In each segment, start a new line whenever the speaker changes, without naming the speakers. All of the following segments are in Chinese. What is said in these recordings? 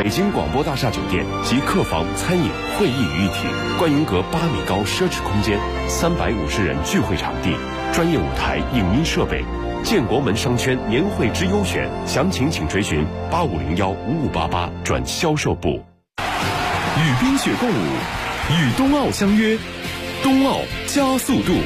北京广播大厦酒店集客房、餐饮、会议于一体，观云阁8米高奢侈空间，350人聚会场地，专业舞台、影音设备。建国门商圈年会之优选，详情请垂询85015588转销售部。
与冰雪共舞，与冬奥相约，冬奥加速度。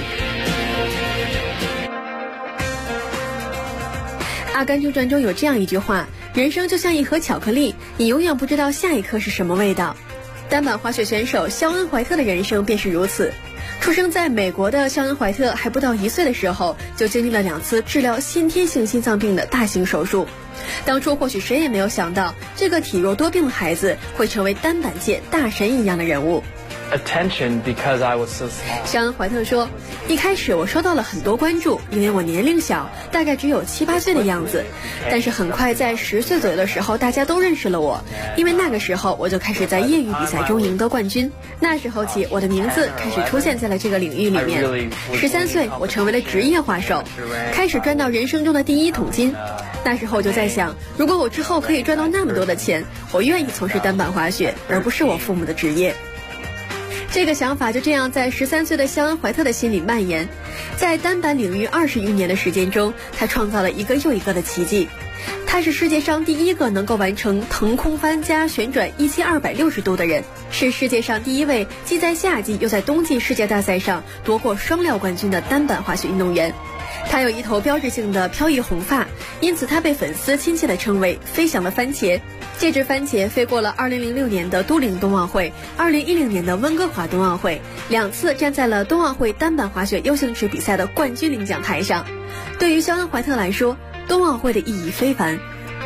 阿甘正传中有这样一句话：人生就像一盒巧克力，你永远不知道下一颗是什么味道。单板滑雪选手肖恩·怀特的人生便是如此。出生在美国的肖恩·怀特还不到1岁的时候，就经历了2次治疗先天性心脏病的大型手术。当初或许谁也没有想到，这个体弱多病的孩子会成为单板界大神一样的人物。肖恩·怀特说，一开始我收到了很多关注，因为我年龄小，大概只有7、8岁的样子。但是很快在10岁左右的时候，大家都认识了我，因为那个时候我就开始在业余比赛中赢得冠军。那时候起，我的名字开始出现在了这个领域里面。13岁，我成为了职业滑手，开始赚到人生中的第1桶金。那时候我就在想，如果我之后可以赚到那么多的钱，我愿意从事单板滑雪，而不是我父母的职业。这个想法就这样在13岁的肖恩·怀特的心里蔓延。在单板领域20余年的时间中，他创造了一个又一个的奇迹。他是世界上第1个能够完成腾空翻加旋转1260度的人，是世界上第1位既在夏季又在冬季世界大赛上夺过双料冠军的单板滑雪运动员。他有一头标志性的飘逸红发，因此他被粉丝亲切地称为飞翔的番茄。这只番茄飞过了2006年的都灵冬奥会、2010年的温哥华冬奥会，2次站在了冬奥会单板滑雪 U 型池比赛的冠军领奖台上。对于肖恩·怀特来说，冬奥会的意义非凡。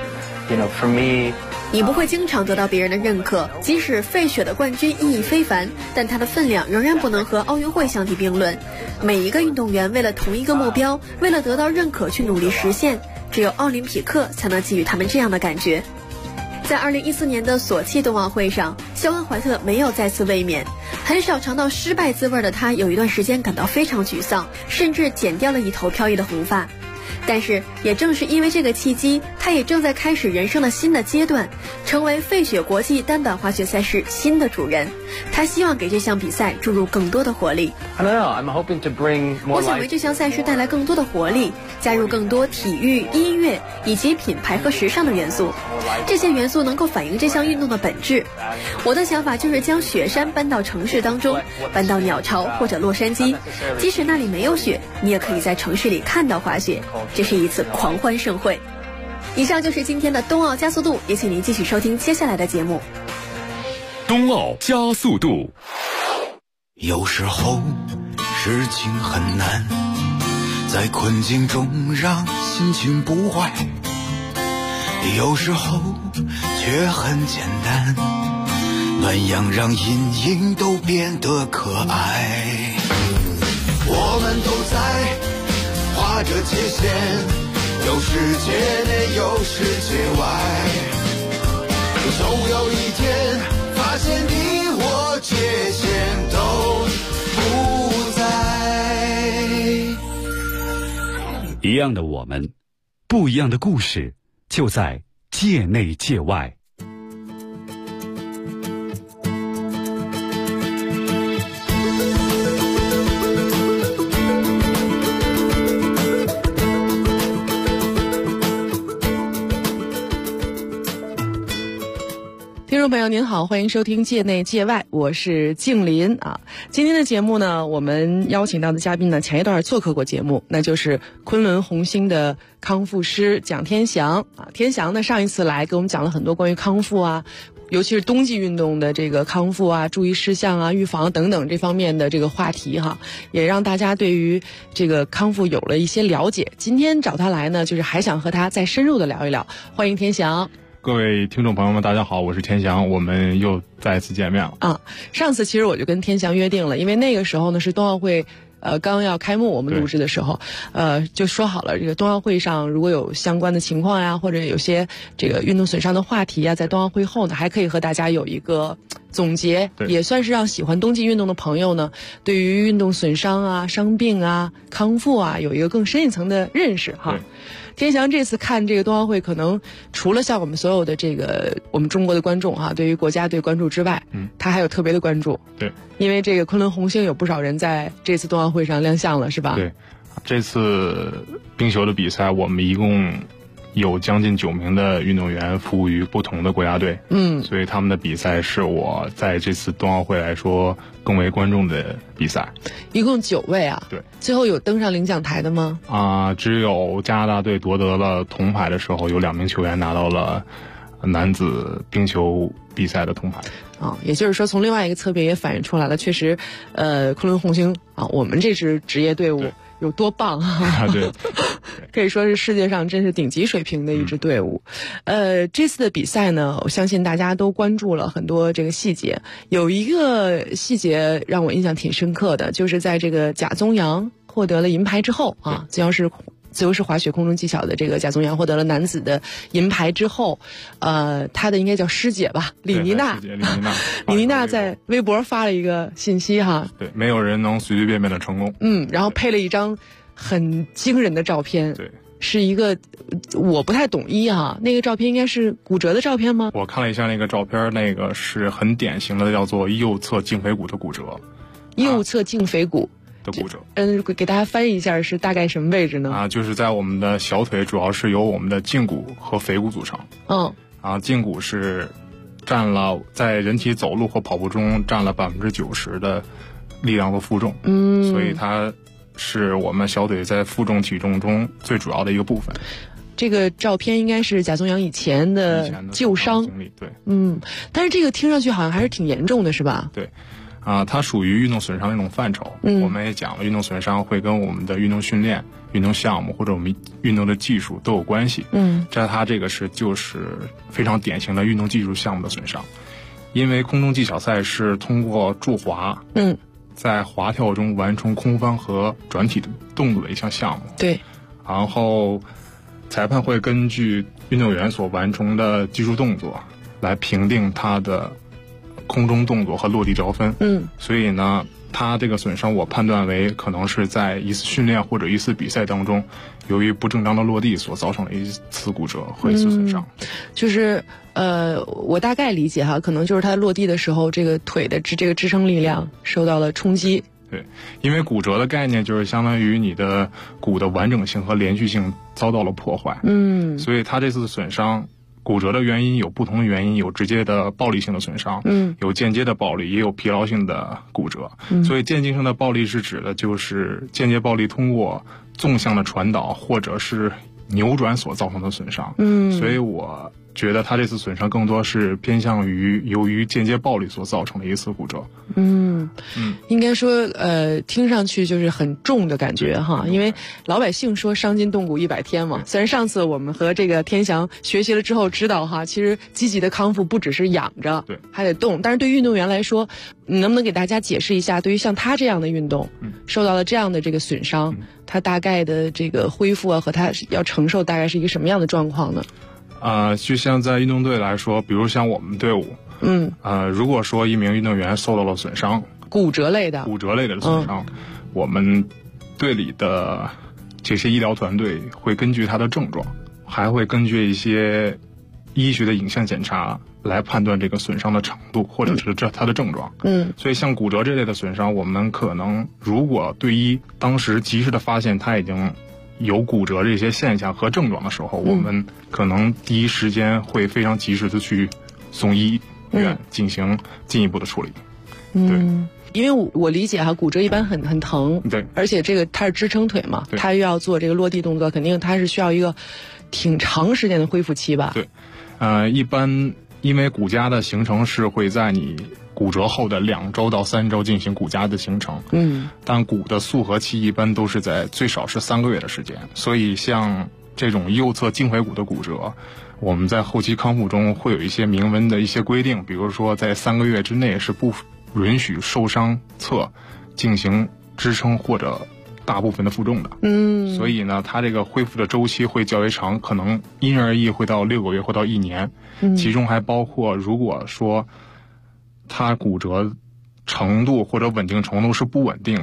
你不会经常得到别人的认可，即使费雪的冠军意义非凡，但它的分量仍然不能和奥运会相提并论。每一个运动员为了同一个目标，为了得到认可去努力实现，只有奥林匹克才能给予他们这样的感觉。在2014年的索契冬奥会上，肖恩·怀特没有再次卫冕。很少尝到失败滋味的他，有一段时间感到非常沮丧，甚至剪掉了一头飘逸的红发。但是也正是因为这个契机，他也正在开始人生的新的阶段，成为费雪国际单板滑雪赛事新的主人。他希望给这项比赛注入更多的活力。我想为这项赛事带来更多的活力，加入更多体育、音乐以及品牌和时尚的元素。这些元素能够反映这项运动的本质。我的想法就是将雪山搬到城市当中，搬到鸟巢或者洛杉矶，即使那里没有雪，你也可以在城市里看到滑雪。这是一次狂欢盛会。以上就是今天的冬奥加速度，也请您继续收听接下来的节目。
冬奥加速度。
有时候事情很难，在困境中让心情不坏，有时候却很简单，暖阳让阴影都变得可爱。我们都在划着界限，有世界内有世界外，总有一天发现你我界限都不在。
一样的我们，不一样的故事，就在界内界外。
听众朋友您好，欢迎收听界内界外，我是静林啊。今天的节目呢，我们邀请到的嘉宾呢，前一段做客过节目，那就是昆仑红星的康复师蒋天祥啊。天祥呢，上一次来给我们讲了很多关于康复啊，尤其是冬季运动的这个康复啊、注意事项啊、预防等等这方面的这个话题哈，也让大家对于这个康复有了一些了解。今天找他来呢，就是还想和他再深入的聊一聊。欢迎天祥。
各位听众朋友们，大家好，我是天祥，我们又再次见面了
啊。上次其实我就跟天祥约定了，因为那个时候呢是冬奥会刚要开幕，我们录制的时候就说好了，这个冬奥会上如果有相关的情况呀，或者有些这个运动损伤的话题呀，在冬奥会后呢还可以和大家有一个总结，也算是让喜欢冬季运动的朋友呢对于运动损伤啊、伤病啊、康复啊有一个更深一层的认识哈。 天翔这次看这个冬奥会，可能除了像我们所有的这个我们中国的观众对于国家队关注之外，他还有特别的关注。
对，
因为这个昆仑红星有不少人在这次冬奥会上亮相了，是吧？
对，这次冰球的比赛，我们一共有将近9名的运动员服务于不同的国家队，所以他们的比赛是我在这次冬奥会来说更为关注的比赛。
一共9位啊？
对。
最后有登上领奖台的吗？
只有加拿大队夺得了铜牌的时候，有2名球员拿到了男子冰球比赛的铜牌。
也就是说，从另外一个侧面也反映出来了，确实，昆仑红星我们这支职业队伍有多棒
对。
可以说是世界上真是顶级水平的一支队伍。这次的比赛呢，我相信大家都关注了很多这个细节。有一个细节让我印象挺深刻的，就是在这个贾宗洋获得了银牌之后自由式滑雪空中技巧的这个贾宗洋获得了男子的银牌之后，他的应该叫师姐吧，李妮娜在微博发了一个信息
对，没有人能随随便便的成功。
然后配了一张很惊人的照片。
对，
是一个我不太懂医那个照片应该是骨折的照片吗？
我看了一下那个照片，那个是很典型的叫做右侧胫腓骨的骨折。
右侧胫腓骨
的骨折。
给大家翻译一下，是大概什么位置呢？
就是在我们的小腿，主要是由我们的胫骨和腓骨组成。胫骨是占了在人体走路或跑步中占了90%的力量和负重。所以它是我们小腿在负重体重中最主要的一个部分。
这个照片应该是贾宗洋以前的旧伤
经历。对，
但是这个听上去好像还是挺严重的，是吧？
对。它属于运动损伤的一种范畴。我们也讲了，运动损伤会跟我们的运动训练、运动项目或者我们运动的技术都有关系。它这个就是非常典型的运动技术项目的损伤。因为空中技巧赛是通过助滑，在滑跳中完成空翻和转体的动作的一项项目。
对。
然后裁判会根据运动员所完成的技术动作来评定他的空中动作和落地得分。所以呢，他这个损伤我判断为可能是在一次训练或者一次比赛当中，由于不正当的落地所造成的一次骨折和一次损伤。
就是我大概理解可能就是他落地的时候，这个腿的这个支撑力量受到了冲击。
对，因为骨折的概念就是相当于你的骨的完整性和连续性遭到了破坏。所以他这次损伤骨折的原因有不同的原因，有直接的暴力性的损伤，有间接的暴力，也有疲劳性的骨折。所以间接性的暴力是指的就是间接暴力通过纵向的传导或者是扭转所造成的损伤。所以我觉得他这次损伤更多是偏向于由于间接暴力所造成的一次骨折。
应该说听上去就是很重的感觉因为老百姓说伤筋动骨100天嘛。虽然上次我们和这个天翔学习了之后知道其实积极的康复不只是养着，
对，
还得动。但是对于运动员来说，你能不能给大家解释一下，对于像他这样的运动，受到了这样的这个损伤，他大概的这个恢复和他要承受大概是一个什么样的状况呢？
就像在运动队来说，比如像我们队伍，如果说一名运动员受到了损伤，
骨折类的
损伤，我们队里的这些医疗团队会根据他的症状，还会根据一些医学的影像检查来判断这个损伤的程度或者是他的症状。所以像骨折这类的损伤，我们可能如果队医当时及时的发现他已经有骨折这些现象和症状的时候，我们可能第一时间会非常及时的去送医院进行进一步的处理。对，
因为我理解骨折一般很疼，
对，
而且这个它是支撑腿嘛，它又要做这个落地动作，肯定它是需要一个挺长时间的恢复期吧？
对，一般因为骨痂的形成是会在你骨折后的2周到3周进行骨痂的形成，但骨的速合期一般都是在最少是3个月的时间，所以像这种右侧胫腓骨的骨折，我们在后期康复中会有一些明文的一些规定，比如说在3个月之内是不允许受伤侧进行支撑或者大部分的负重的。所以呢，它这个恢复的周期会较为长，可能因人而异，会到6个月或到1年。其中还包括如果说它骨折程度或者稳定程度是不稳定的，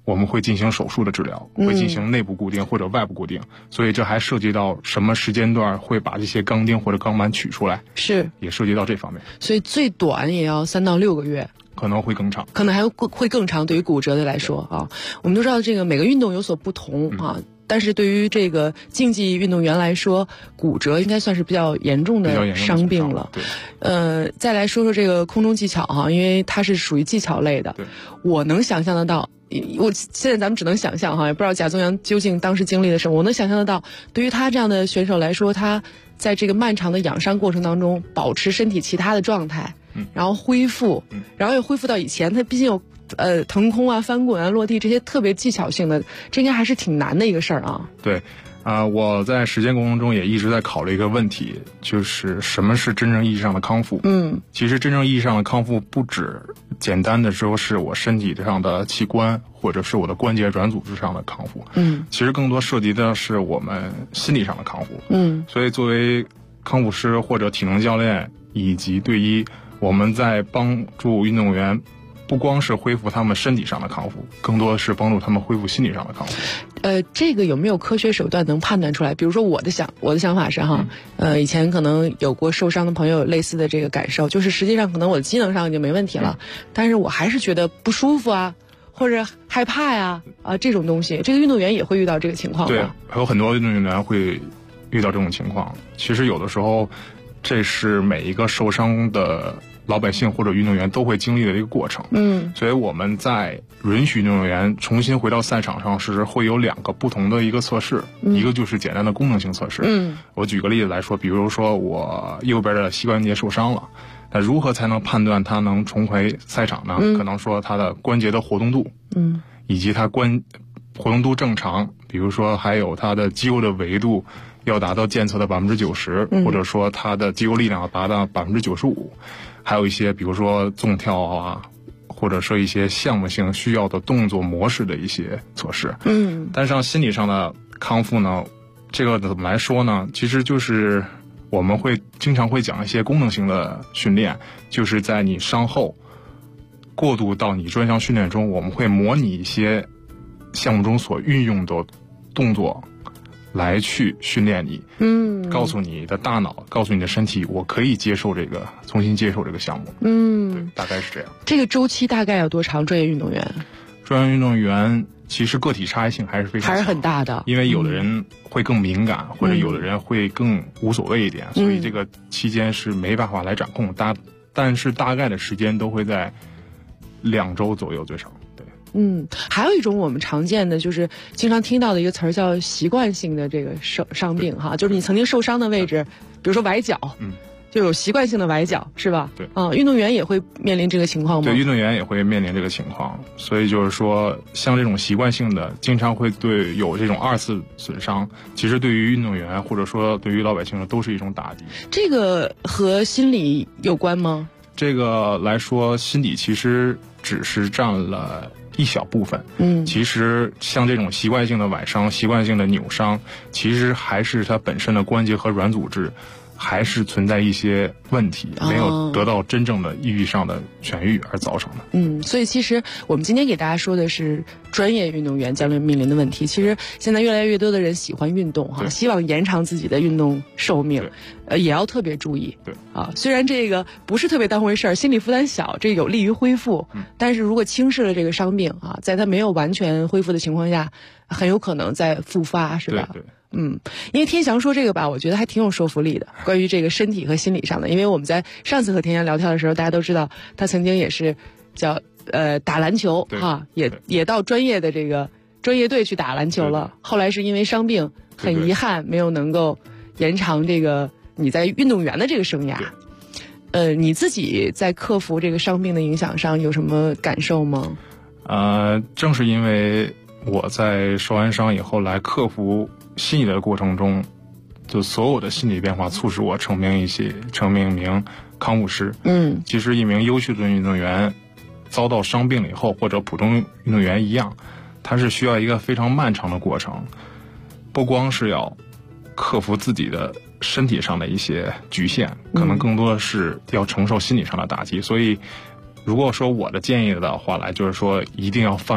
我们会进行手术的治疗，会进行内部固定或者外部固定，所以这还涉及到什么时间段会把这些钢钉或者钢板取出来，
是
也涉及到这方面。
所以最短也要3到6个月。
可能会更长，
可能还会更长。对于骨折的来说啊，我们都知道这个每个运动有所不同啊，但是对于这个竞技运动员来说，骨折应该算是比较严重的伤病了。
对，
再来说说这个空中技巧哈，因为它是属于技巧类的。
对，
我能想象得到。我现在咱们只能想象哈，也不知道贾宗洋究竟当时经历了什么。我能想象得到，对于他这样的选手来说，他在这个漫长的养伤过程当中，保持身体其他的状态，然后恢复，然后又恢复到以前，他毕竟有腾空啊、翻滚啊、落地这些特别技巧性的，这应该还是挺难的一个事儿啊。
对。我在实践过程中也一直在考虑一个问题，就是什么是真正意义上的康复。其实真正意义上的康复不止简单的说是我身体上的器官或者是我的关节软组织上的康复，其实更多涉及的是我们心理上的康复。所以作为康复师或者体能教练以及队医，我们在帮助运动员不光是恢复他们身体上的康复，更多的是帮助他们恢复心理上的康复。
这个有没有科学手段能判断出来？比如说我的想法是哈，以前可能有过受伤的朋友有类似的这个感受，就是实际上可能我的机能上已经没问题了，但是我还是觉得不舒服啊，或者害怕呀这种东西，这个运动员也会遇到这个情况吗？
对，有很多运动员会遇到这种情况。其实有的时候，这是每一个受伤的老百姓或者运动员都会经历的一个过程。所以我们在允许运动员重新回到赛场上时，会有2个不同的一个测试，一个就是简单的功能性测试。我举个例子来说，比如说我右边的膝关节受伤了，那如何才能判断他能重回赛场呢？可能说他的关节的活动度，以及他活动度正常，比如说还有他的肌肉的维度要达到监测的90%，或者说他的肌肉力量要达到95%，还有一些比如说纵跳啊，或者说一些项目性需要的动作模式的一些测试。但是心理上的康复呢，这个怎么来说呢？其实就是我们经常会讲一些功能性的训练，就是在你伤后过渡到你专项训练中，我们会模拟一些项目中所运用的动作来去训练你，告诉你的大脑，告诉你的身体，我可以重新接受这个项目。对，大概是这样。
这个周期大概有多长？专业运动员
其实个体差异性还是非常强，
还是很大的。
因为有的人会更敏感，或者有的人会更无所谓一点，所以这个期间是没办法来掌控。但是大概的时间都会在2周左右最少。
还有一种我们常见的就是经常听到的一个词儿叫习惯性的这个伤病哈，就是你曾经受伤的位置，比如说崴脚，就有习惯性的崴脚，是吧？
对，
运动员也会面临这个情况吗？
对，运动员也会面临这个情况，所以就是说，像这种习惯性的，经常会有这种2次损伤，其实对于运动员或者说对于老百姓都是一种打击。
这个和心理有关吗？
这个来说，心理其实只是占了一小部分。其实像这种习惯性的崴伤、习惯性的扭伤，其实还是它本身的关节和软组织还是存在一些问题，没有得到真正的意义上的痊愈而造成的。
所以其实我们今天给大家说的是专业运动员将来面临的问题。其实现在越来越多的人喜欢运动哈，希望延长自己的运动寿命，也要特别注意。
对
虽然这个不是特别当回事儿，心理负担小，这有利于恢复，但是如果轻视了这个伤病在它没有完全恢复的情况下，很有可能再复发，是吧？
对。
因为天翔说这个吧，我觉得还挺有说服力的，关于这个身体和心理上的。因为我们在上次和天翔聊天的时候，大家都知道他曾经也是叫打篮球也到专业的这个专业队去打篮球了。后来是因为伤病，很遗憾没有能够延长这个你在运动员的这个生涯。你自己在克服这个伤病的影响上有什么感受吗？
正是因为我在受完伤以后来克服心理的过程中，就所有的心理变化促使我成名一名康复师。其实一名优秀的运动员遭到伤病了以后，或者普通运动员一样，他是需要一个非常漫长的过程，不光是要克服自己的身体上的一些局限，可能更多的是要承受心理上的打击。所以如果说我的建议的话来，就是说一定要放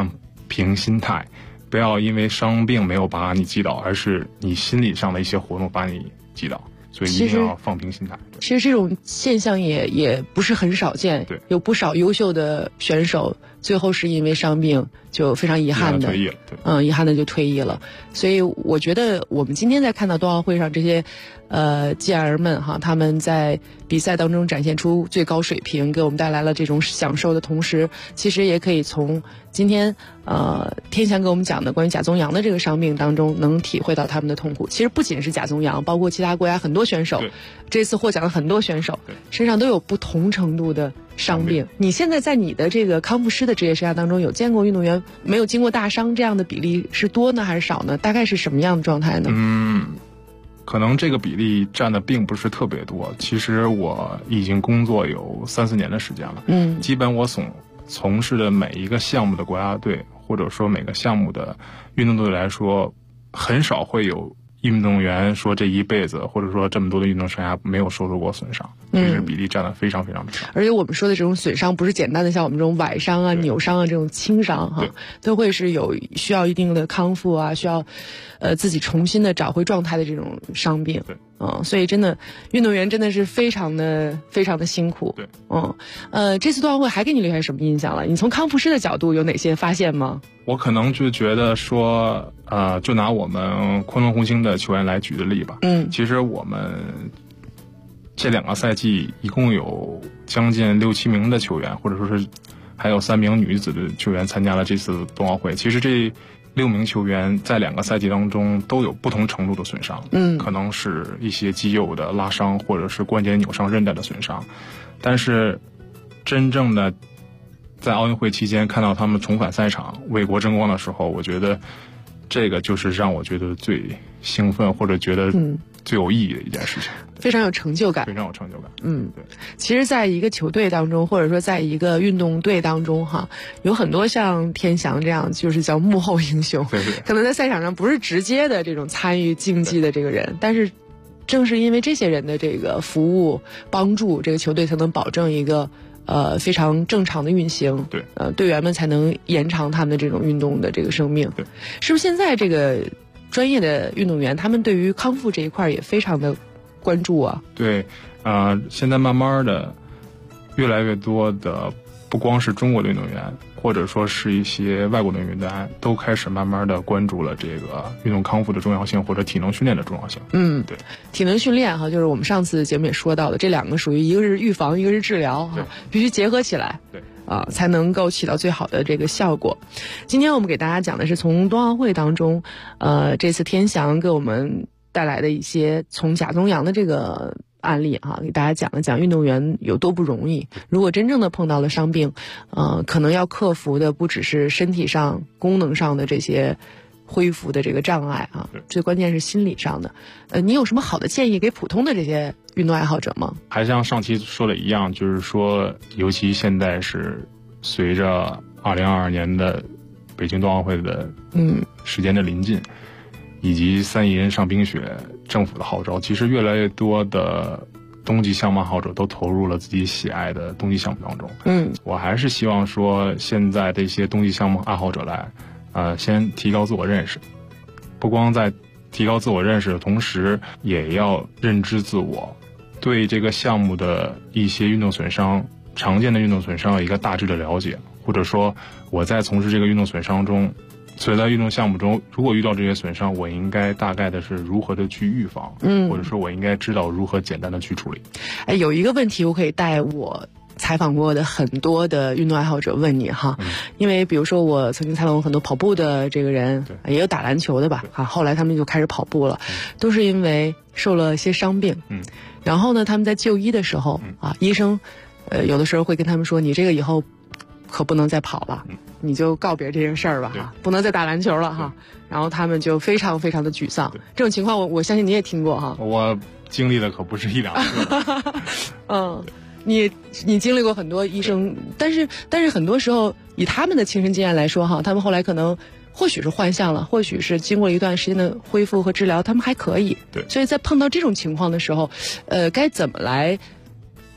平心态，不要因为伤病没有把你击倒，而是你心理上的一些活动把你击倒，所以一定要放平心态。
其实这种现象也不是很少见，
对，
有不少优秀的选手最后是因为伤病就非常遗憾的
退役了，
遗憾的就退役了。所以我觉得我们今天在看到冬奥会上这些健儿们哈，他们在比赛当中展现出最高水平，给我们带来了这种享受的同时，其实也可以从今天天翔给我们讲的关于贾宗洋的这个伤病当中，能体会到他们的痛苦。其实不仅是贾宗洋，包括其他国家很多选手，这次获奖的很多选手身上都有不同程度的伤病。你现在在你的这个康复师的职业生涯当中，有见过运动员没有经过大伤这样的比例是多呢还是少呢？大概是什么样的状态呢？
可能这个比例占的并不是特别多。其实我已经工作有3-4年的时间了，基本我从事的每一个项目的国家队，或者说每个项目的运动队来说，很少会有运动员说这一辈子或者说这么多的运动生涯没有受过损伤，其实比例占得非常非常的少。
而且我们说的这种损伤不是简单的像我们这种崴伤啊、扭伤啊这种轻伤哈，都会是有需要一定的康复啊，需要自己重新的找回状态的这种伤病。
对，
所以真的运动员真的是非常的辛苦。
对，
这次冬奥会还给你留下什么印象了？你从康复师的角度有哪些发现吗？
我可能就觉得说，就拿我们昆仑红星的球员来举的例吧。其实我们这2个赛季一共有将近6-7名的球员，或者说是还有3名女子的球员参加了这次冬奥会。其实这6名球员在2个赛季当中都有不同程度的损伤，可能是一些肌肉的拉伤，或者是关节扭伤、韧带的损伤。但是真正的在奥运会期间看到他们重返赛场为国争光的时候，我觉得这个就是让我觉得最兴奋或者觉得最有意义的一件事情，
非常有成就感，
非常有成就感。对。
其实在一个球队当中，或者说在一个运动队当中哈，有很多像天翔这样就是叫幕后英雄，可能在赛场上不是直接的这种参与竞技的这个人，但是正是因为这些人的这个服务帮助，这个球队才能保证一个非常正常的运行，
对，
队员们才能延长他们的这种运动的这个生命。
对，
是不是现在这个专业的运动员，他们对于康复这一块也非常的关注啊？
对，现在慢慢的，越来越多的不光是中国的运动员，或者说是一些外国的运动员，都开始慢慢的关注了这个运动康复的重要性，或者体能训练的重要性。对，
体能训练哈，就是我们上次节目也说到的，这2个属于一个是预防，一个是治疗哈，必须结合起来。
对。
才能够起到最好的这个效果。今天我们给大家讲的是从冬奥会当中，这次天翔给我们带来的一些从贾宗洋的这个案例哈，给大家讲了讲运动员有多不容易。如果真正的碰到了伤病，可能要克服的不只是身体上、功能上的这些恢复的这个障碍啊，最关键是心理上的。你有什么好的建议给普通的这些运动爱好者吗？
还像上期说的一样，就是说，尤其现在是随着2022年的北京冬奥会的时间的临近，以及3亿人上冰雪政府的号召，其实越来越多的冬季项目爱好者都投入了自己喜爱的冬季项目当中。我还是希望说，现在这些冬季项目爱好者来先提高自我认识，不光在提高自我认识的同时，也要认知自我，对这个项目的一些运动损伤、常见的运动损伤有一个大致的了解，或者说我在从事这个运动损伤中，所以在运动项目中，如果遇到这些损伤，我应该大概的是如何的去预防，或者说我应该知道如何简单的去处理。
有一个问题我可以带我采访过的很多的运动爱好者问你哈，因为比如说我曾经采访过很多跑步的这个人，也有打篮球的吧，后来他们就开始跑步了，都是因为受了些伤病，然后呢，他们在就医的时候医生有的时候会跟他们说，你这个以后可不能再跑了，你就告别这件事儿吧不能再打篮球了哈，然后他们就非常非常的沮丧。这种情况我相信你也听过哈。
我经历的可不是1-2次。
你经历过很多医生，但是很多时候以他们的亲身经验来说哈，他们后来可能或许是换向了，或许是经过一段时间的恢复和治疗，他们还可以。
对，
所以在碰到这种情况的时候，该怎么来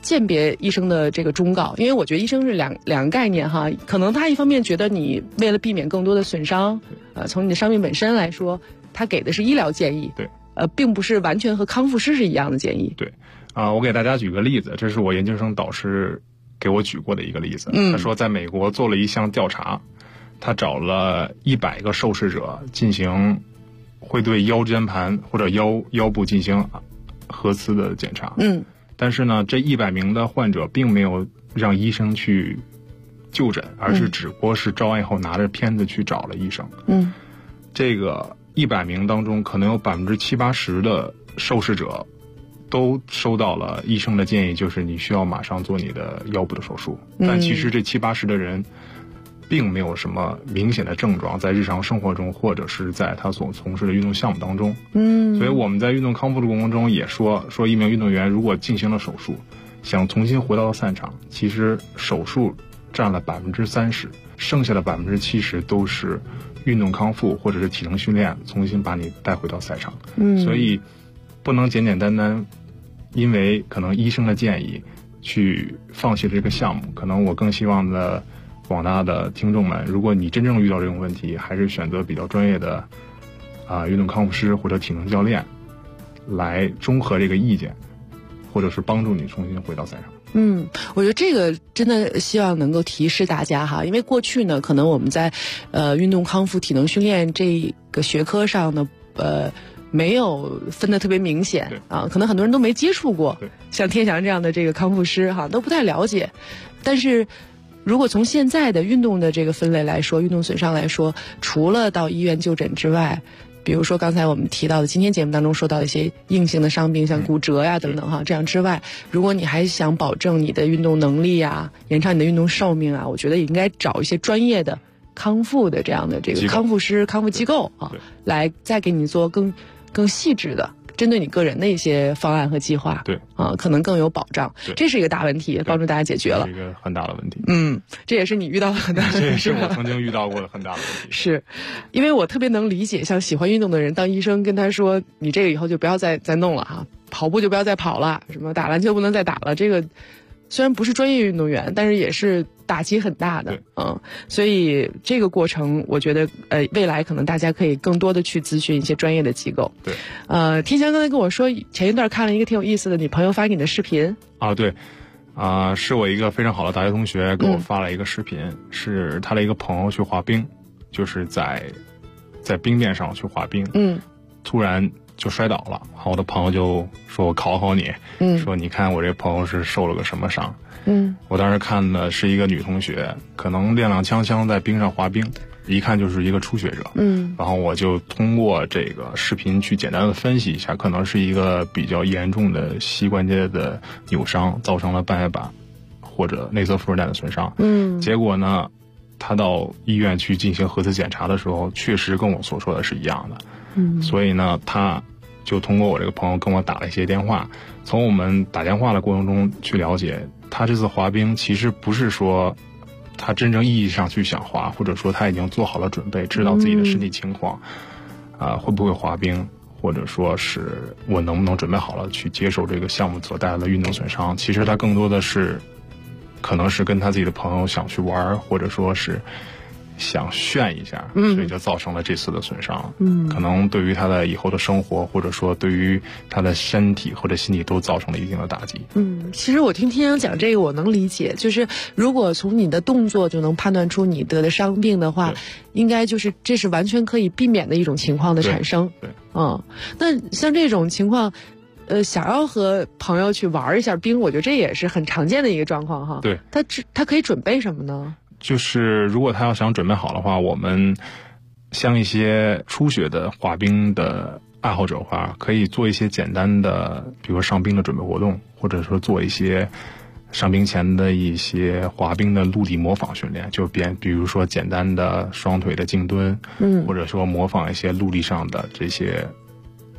鉴别医生的这个忠告？因为我觉得医生是两个概念哈，可能他一方面觉得你为了避免更多的损伤，从你的伤病本身来说，他给的是医疗建议，
对，
并不是完全和康复师是一样的建议。
对，我给大家举个例子，这是我研究生导师给我举过的一个例子。他说在美国做了一项调查，他找了100个受试者进行会对腰间盘或者腰部进行核磁的检查。但是呢，这100名的患者并没有让医生去就诊，而是只不过是照完以后拿着片子去找了医生。这个100名当中，可能有70-80%的受试者都收到了医生的建议，就是你需要马上做你的腰部的手术。但其实这70-80%的人并没有什么明显的症状，在日常生活中或者是在他所从事的运动项目当中。所以我们在运动康复的过程中也说一名运动员如果进行了手术，想重新回到赛场，其实手术占了30%，剩下的70%都是运动康复或者是体能训练，重新把你带回到赛场。所以不能简简单单因为可能医生的建议去放弃这个项目。可能我更希望的广大的听众们，如果你真正遇到这种问题，还是选择比较专业的运动康复师或者体能教练来综合这个意见，或者是帮助你重新回到赛场。
我觉得这个真的希望能够提示大家哈，因为过去呢，可能我们在运动康复体能训练这个学科上呢，没有分得特别明显啊，可能很多人都没接触过，像天翔这样的这个康复师哈，都不太了解。但是如果从现在的运动的这个分类来说，运动损伤来说，除了到医院就诊之外，比如说刚才我们提到的今天节目当中说到的一些硬性的伤病，像骨折呀等等哈，这样之外，如果你还想保证你的运动能力呀，延长你的运动寿命啊，我觉得也应该找一些专业的康复的这样的这个康复师、康复机构啊，来再给你做更细致的针对你个人的一些方案和计划。
对
可能更有保障。这是一个大问题，帮助大家解决了。
是一个很大的问题。
这也是你遇到的很大的问题。
这也是我曾经遇到过的很大的问题。
是，因为我特别能理解，像喜欢运动的人，当医生跟他说你这个以后就不要再弄了哈，跑步就不要再跑了，什么打篮球不能再打了，这个虽然不是专业运动员，但是也是打击很大的。所以这个过程我觉得未来可能大家可以更多的去咨询一些专业的机构。
对，
天翔刚才跟我说前一段看了一个挺有意思的你朋友发给你的视频。
对，是我一个非常好的大学同学给我发了一个视频，是他的一个朋友去滑冰，就是在冰面上去滑冰，突然就摔倒了，然后我的朋友就说我考考你，说你看我这朋友是受了个什么伤。我当时看的是一个女同学，可能踉踉跄跄在冰上滑冰，一看就是一个初学者。然后我就通过这个视频去简单的分析一下，可能是一个比较严重的膝关节的扭伤，造成了半月板或者内侧副韧带的损伤。结果呢，他到医院去进行核磁检查的时候，确实跟我所说的是一样的。所以呢，他就通过我这个朋友跟我打了一些电话，从我们打电话的过程中去了解，他这次滑冰其实不是说他真正意义上去想滑，或者说他已经做好了准备，知道自己的身体情况，会不会滑冰，或者说是我能不能准备好了去接受这个项目所带来的运动损伤。其实他更多的是可能是跟他自己的朋友想去玩，或者说是想炫一下，所以就造成了这次的损伤。可能对于他的以后的生活，或者说对于他的身体或者心理都造成了一定的打击。
其实我听天翔讲这个我能理解，就是如果从你的动作就能判断出你得的伤病的话，应该就是这是完全可以避免的一种情况的产生。
对，
那像这种情况想要和朋友去玩一下冰，我觉得这也是很常见的一个状况哈。
对，
他可以准备什么呢？
就是如果他要想准备好的话，我们像一些初学的滑冰的爱好者的话，可以做一些简单的，比如说上冰的准备活动，或者说做一些上冰前的一些滑冰的陆地模仿训练，就比如说简单的双腿的静蹲，或者说模仿一些陆地上的这些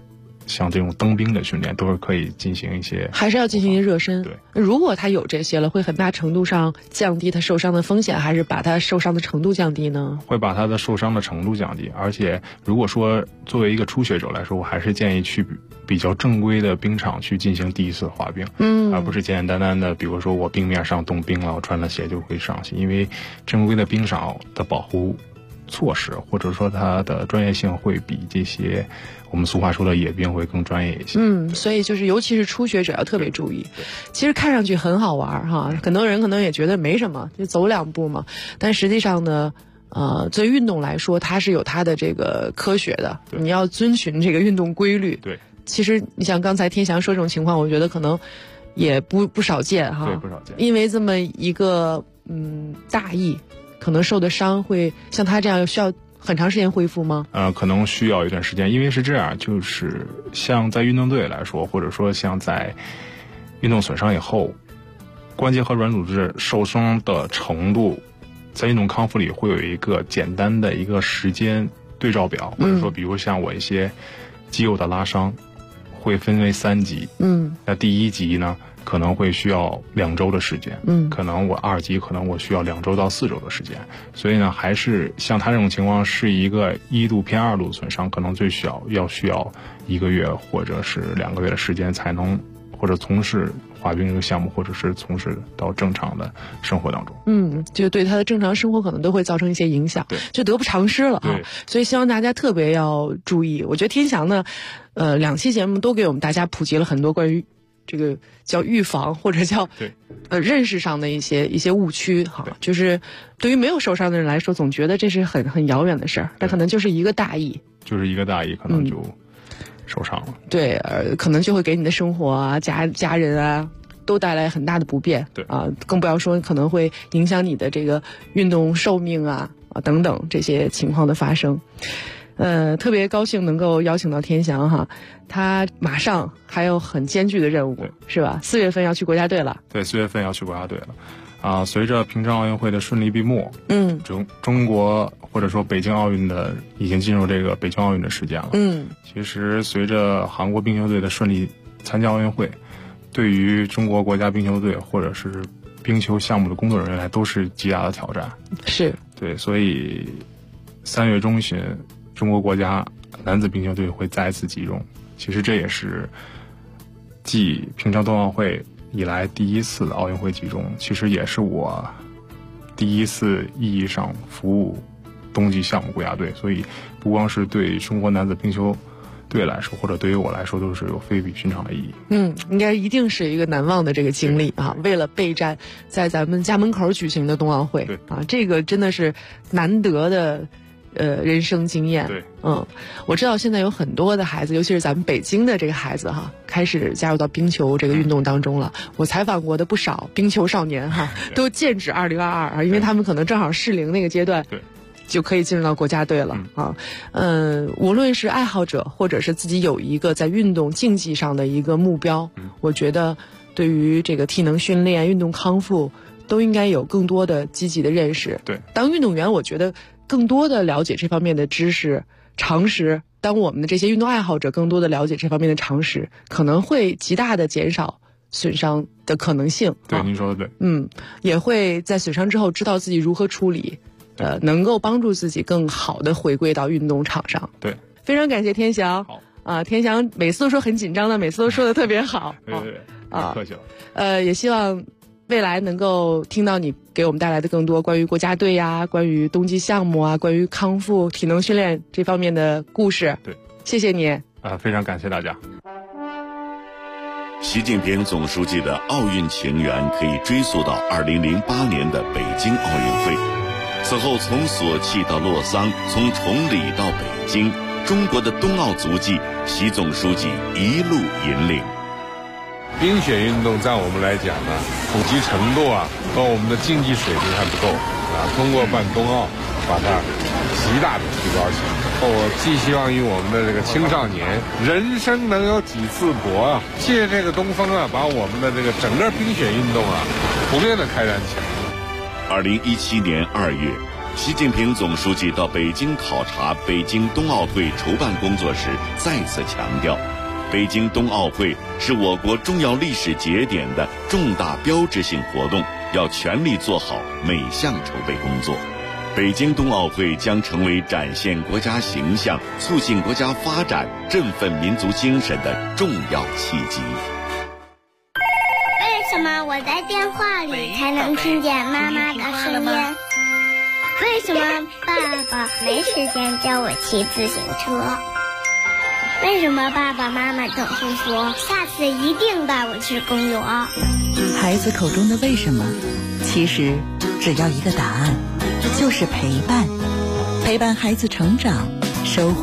像这种登冰的训练都是可以进行一些，
还是要进行一些热身。
对，
如果他有这些了，会很大程度上降低他受伤的风险，还是把他受伤的程度降低呢？
会把他的受伤的程度降低。而且如果说作为一个初学者来说，我还是建议去比较正规的冰场去进行第一次滑冰，而不是简简单单的比如说我冰面上冻冰了，我穿了鞋就可以上去。因为正规的冰场的保护措施或者说它的专业性会比这些我们俗话说的野冰会更专业一些。
所以就是尤其是初学者要特别注意。其实看上去很好玩哈，很多人可能也觉得没什么，就走2步嘛。但实际上呢，作为运动来说，它是有它的这个科学的，你要遵循这个运动规律。
对，
其实你像刚才天翔说这种情况，我觉得可能也不少见哈。
对，不少见。
因为这么一个大意，可能受的伤会像他这样需要很长时间恢复吗？
可能需要一段时间，因为是这样，就是像在运动队来说，或者说像在运动损伤以后，关节和软组织受伤的程度，在运动康复里会有一个简单的一个时间对照表，或者说比如像我一些肌肉的拉伤，会分为3级。那第1级呢，可能会需要2周的时间，可能我2级可能我需要2周到4周的时间。所以呢，还是像他这种情况是一个1度偏2度损伤，可能最需要1个月或者是2个月的时间才能或者从事滑冰这个项目，或者是从事到正常的生活当中。
就对他的正常生活可能都会造成一些影响，就得不偿失了啊。所以希望大家特别要注意。我觉得天翔呢，2期节目都给我们大家普及了很多关于这个叫预防或者叫认识上的一些误区哈。就是对于没有受伤的人来说，总觉得这是很遥远的事儿，但可能就是一个大意，可
能就受伤了。
对，可能就会给你的生活啊、家人啊都带来很大的不便。
对
啊，更不要说可能会影响你的这个运动寿命啊等等这些情况的发生。特别高兴能够邀请到天翔哈，他马上还有很艰巨的任务，是吧？4月份要去国家队了。
对，4月份要去国家队了。随着平昌奥运会的顺利闭幕，中国或者说北京奥运的已经进入这个北京奥运的时间了。其实随着韩国冰球队的顺利参加奥运会，对于中国国家冰球队或者是冰球项目的工作人员来都是极大的挑战。
是
对，所以3月中旬，中国国家男子冰球队会再次集中。其实这也是继平昌冬奥会以来第1次的奥运会集中，其实也是我第1次意义上服务冬季项目国家队，所以不光是对中国男子冰球队来说，或者对于我来说，都是有非比寻常的意义。
应该一定是一个难忘的这个经历啊！为了备战在咱们家门口举行的冬奥会，这个真的是难得的人生经验。
对，
我知道现在有很多的孩子，尤其是咱们北京的这个孩子哈，开始加入到冰球这个运动当中了。我采访过的不少冰球少年哈，都剑指2022啊，因为他们可能正好适龄那个阶段，就可以进入到国家队了啊。无论是爱好者，或者是自己有一个在运动竞技上的一个目标，我觉得对于这个体能训练、运动康复都应该有更多的积极的认识。
对，
当运动员，我觉得更多的了解这方面的知识常识，当我们的这些运动爱好者更多的了解这方面的常识，可能会极大的减少损伤的可能性。
对，您说的对。
也会在损伤之后知道自己如何处理，能够帮助自己更好的回归到运动场上。
对，
非常感谢天翔。好天翔每次都说很紧张的，每次都说的特别好。
对，客气了。
也希望未来能够听到你给我们带来的更多关于国家队呀、关于冬季项目啊、关于康复、体能训练这方面的故事。
对，
谢谢你。
非常感谢大家。
习近平总书记的奥运情缘可以追溯到2008年的北京奥运会。此后从索契到洛桑，从崇礼到北京，中国的冬奥足迹，习总书记一路引领。
冰雪运动在我们来讲呢，普及程度和我们的竞技水平还不够通过办冬奥，把它极大的提高起来。我寄希望于我们的这个青少年，人生能有几次搏借这个东风把我们的这个整个冰雪运动普遍的开展起来。
2017年2月，习近平总书记到北京考察北京冬奥会筹办工作时，再次强调， 北京冬奥会是我国重要历史节点的重大标志性活动，要全力做好每项筹备工作。北京冬奥会将成为展现国家形象、促进国家发展、振奋民族精神的重要契机。
为什么我在电话里才能听见妈妈的声音？为什么爸爸没时间教我骑自行车？为什么爸爸妈妈总是说下次一定带我去公园？
孩子口中的为什么，其实只要一个答案，就是陪伴。陪伴孩子成长，收获